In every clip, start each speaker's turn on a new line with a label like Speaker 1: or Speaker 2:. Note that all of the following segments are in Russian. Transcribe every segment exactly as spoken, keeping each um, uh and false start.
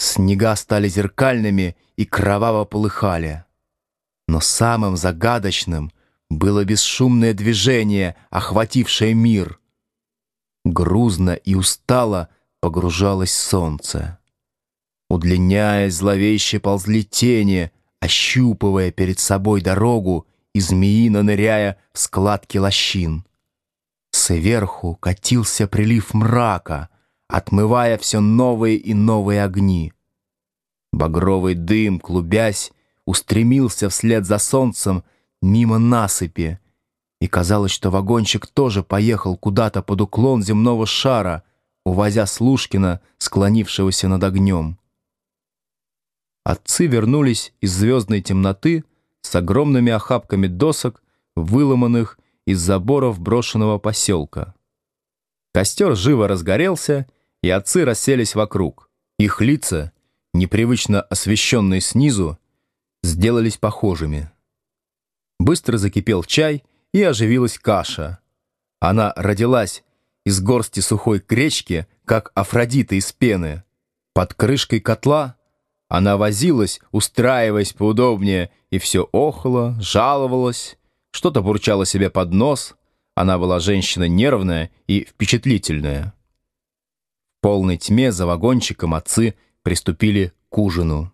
Speaker 1: Снега стали зеркальными и кроваво полыхали. Но самым загадочным было бесшумное движение, охватившее мир. Грузно и устало погружалось солнце. Удлиняясь, зловеще ползли тени, ощупывая перед собой дорогу и змеино ныряя в складки лощин. Сверху катился прилив мрака, отмывая все новые и новые огни. Багровый дым, клубясь, устремился вслед за солнцем мимо насыпи, и казалось, что вагончик тоже поехал куда-то под уклон земного шара, увозя Слушкина, склонившегося над огнем. Отцы вернулись из звездной темноты с огромными охапками досок, выломанных из заборов брошенного поселка. Костер живо разгорелся, и отцы расселись вокруг. Их лица, непривычно освещенные снизу, сделались похожими. Быстро закипел чай, и оживилась каша. Она родилась из горсти сухой гречки, как Афродита из пены. Под крышкой котла она возилась, устраиваясь поудобнее, и все охала, жаловалась, что-то бурчала себе под нос. Она была женщина нервная и впечатлительная. В полной тьме за вагончиком отцы приступили к ужину.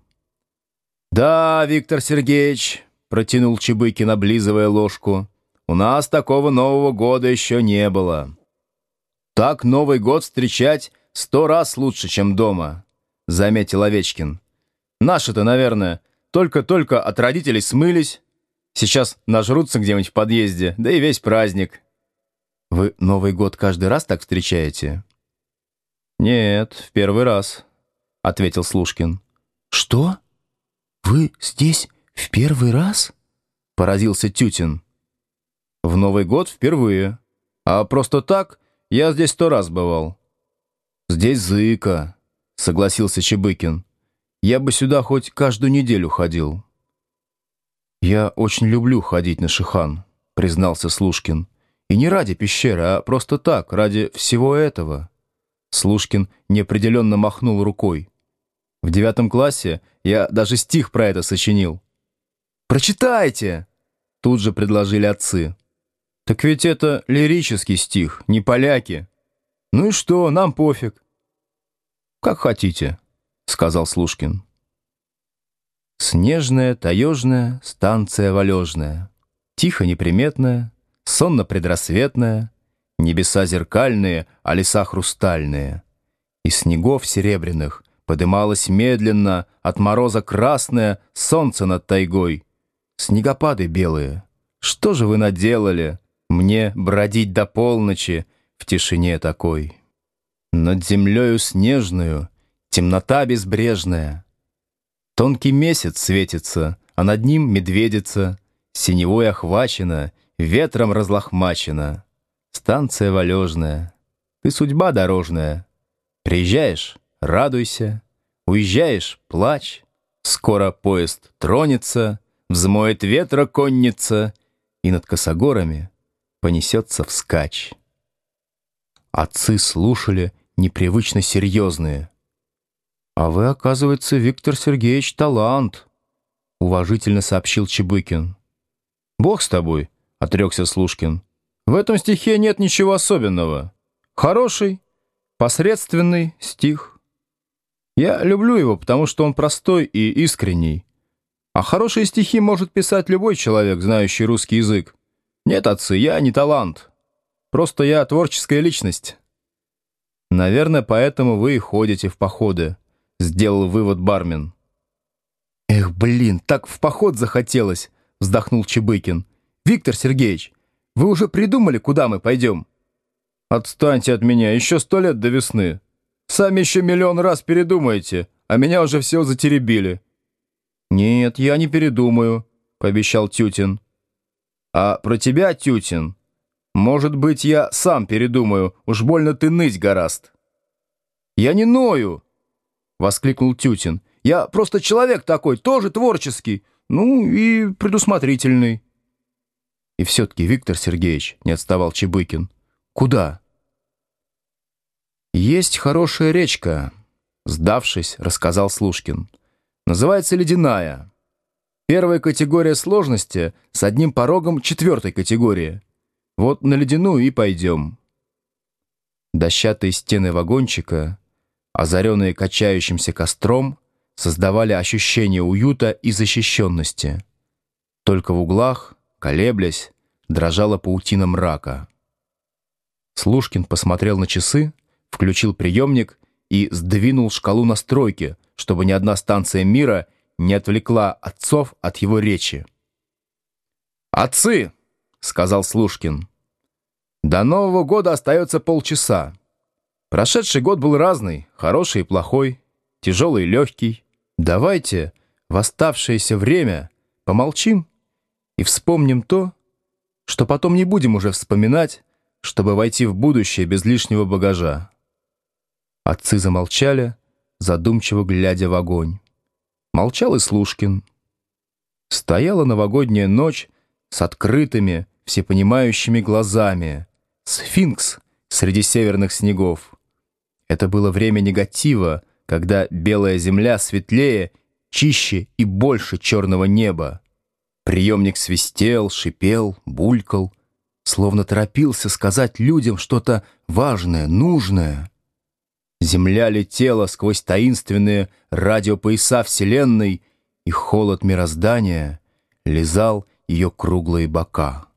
Speaker 1: «Да, Виктор Сергеевич», — протянул Чебыкин, облизывая ложку, — «у нас такого Нового года еще не было». «Так Новый год встречать сто раз лучше, чем дома», — заметил Овечкин. «Наши-то, наверное, только-только от родителей смылись. Сейчас нажрутся где-нибудь в подъезде, да и весь праздник». «Вы Новый год каждый раз так встречаете?» «Нет, в первый раз», — ответил Слушкин.
Speaker 2: «Что? Вы здесь в первый раз?» — поразился Тютин.
Speaker 1: «В Новый год впервые. А просто так я здесь сто раз бывал». «Здесь зыка», — согласился Чебыкин. «Я бы сюда хоть каждую неделю ходил». «Я очень люблю ходить на Шихан», — признался Слушкин. «И не ради пещеры, а просто так, ради всего этого». Слушкин неопределенно махнул рукой. «В девятом классе я даже стих про это сочинил». «Прочитайте!» — тут же предложили отцы. «Так ведь это лирический стих, не поляки». «Ну и что, нам пофиг». «Как хотите», — сказал Слушкин. Снежная, таежная, станция валежная, тихо неприметная, сонно-предрассветная, небеса зеркальные, а леса хрустальные. Из снегов серебряных подымалось медленно от мороза красное солнце над тайгой. Снегопады белые, что же вы наделали мне бродить до полночи в тишине такой? Над землею снежную темнота безбрежная. Тонкий месяц светится, а над ним медведица, синевой охвачена, ветром разлохмачена. Станция валежная, ты судьба дорожная. Приезжаешь — радуйся, уезжаешь — плачь. Скоро поезд тронется, взмоет ветра конница, и над косогорами понесется вскачь. Отцы слушали непривычно серьезные. «А вы, оказывается, Виктор Сергеевич, талант», — уважительно сообщил Чебыкин. «Бог с тобой», — отрекся Слушкин. «В этом стихе нет ничего особенного. Хороший, посредственный стих. Я люблю его, потому что он простой и искренний. А хорошие стихи может писать любой человек, знающий русский язык. Нет, отцы, я не талант. Просто я творческая личность». «Наверное, поэтому вы и ходите в походы», — сделал вывод бармен. «Эх, блин, так в поход захотелось», — вздохнул Чебыкин. «Виктор Сергеевич, вы уже придумали, куда мы пойдем?» «Отстаньте от меня, еще сто лет до весны. Сами еще миллион раз передумаете, а меня уже все затеребили». «Нет, я не передумаю», — пообещал Тютин. «А про тебя, Тютин, может быть, я сам передумаю, уж больно ты ныть гораст». «Я не ною!» — воскликнул Тютин. «Я просто человек такой, тоже творческий, ну и предусмотрительный». «И все-таки, Виктор Сергеевич, — не отставал Чебыкин, — куда?» «Есть хорошая речка, Сдавшись, рассказал Слушкин. Называется «Ледяная». Первая категория сложности с одним порогом четвертой категории. Вот на ледяную и пойдем. Дощатые стены вагончика, озаренные качающимся костром, создавали ощущение уюта и защищенности. Только в углах, колеблясь, дрожала паутина мрака. Слушкин посмотрел на часы, включил приемник и сдвинул шкалу настройки, чтобы ни одна станция мира не отвлекла отцов от его речи. «Отцы!» — сказал Слушкин. «До Нового года остается полчаса. Прошедший год был разный, хороший и плохой, тяжелый и легкий. Давайте в оставшееся время помолчим и вспомним то, что потом не будем уже вспоминать, чтобы войти в будущее без лишнего багажа». Отцы замолчали, задумчиво глядя в огонь. Молчал и Слушкин. Стояла новогодняя ночь с открытыми, всепонимающими глазами. Сфинкс среди северных снегов. Это было время негатива, когда белая земля светлее, чище и больше черного неба. Приемник свистел, шипел, булькал, словно торопился сказать людям что-то важное, нужное. Земля летела сквозь таинственные радиопояса Вселенной, и холод мироздания лизал ее круглые бока.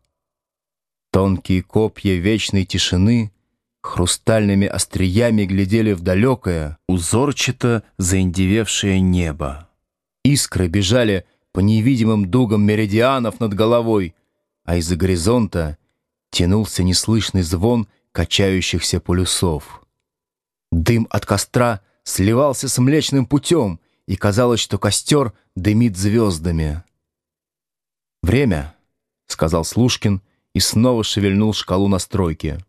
Speaker 1: Тонкие копья вечной тишины хрустальными остриями глядели в далекое, узорчато заиндевевшее небо. Искры бежали по невидимым дугам меридианов над головой, а из-за горизонта тянулся неслышный звон качающихся полюсов. Дым от костра сливался с Млечным Путем, и казалось, что костер дымит звездами. «Время», — сказал Слушкин и снова шевельнул шкалу настройки.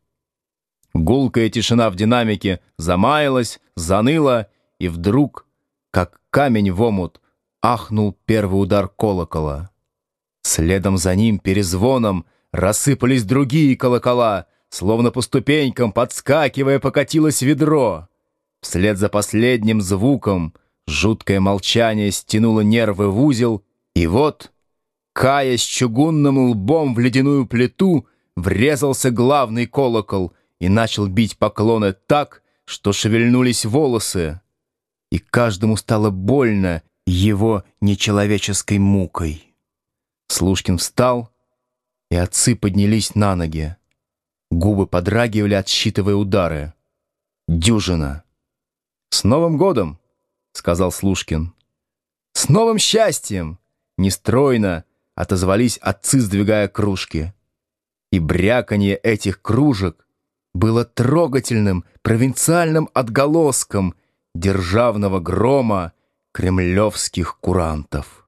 Speaker 1: Гулкая тишина в динамике замаялась, заныла, и вдруг, как камень в омут, ахнул первый удар колокола. Следом за ним перезвоном рассыпались другие колокола, словно по ступенькам, подскакивая, покатилось ведро. Вслед за последним звуком жуткое молчание стянуло нервы в узел, и вот, каясь чугунным лбом в ледяную плиту, врезался главный колокол и начал бить поклоны так, что шевельнулись волосы, и каждому стало больно его нечеловеческой мукой. Слушкин встал, и отцы поднялись на ноги. Губы подрагивали, отсчитывая удары. Дюжина. «С Новым годом!» — сказал Слушкин. «С новым счастьем!» — нестройно отозвались отцы, сдвигая кружки. И бряканье этих кружек было трогательным провинциальным отголоском державного грома кремлевских курантов.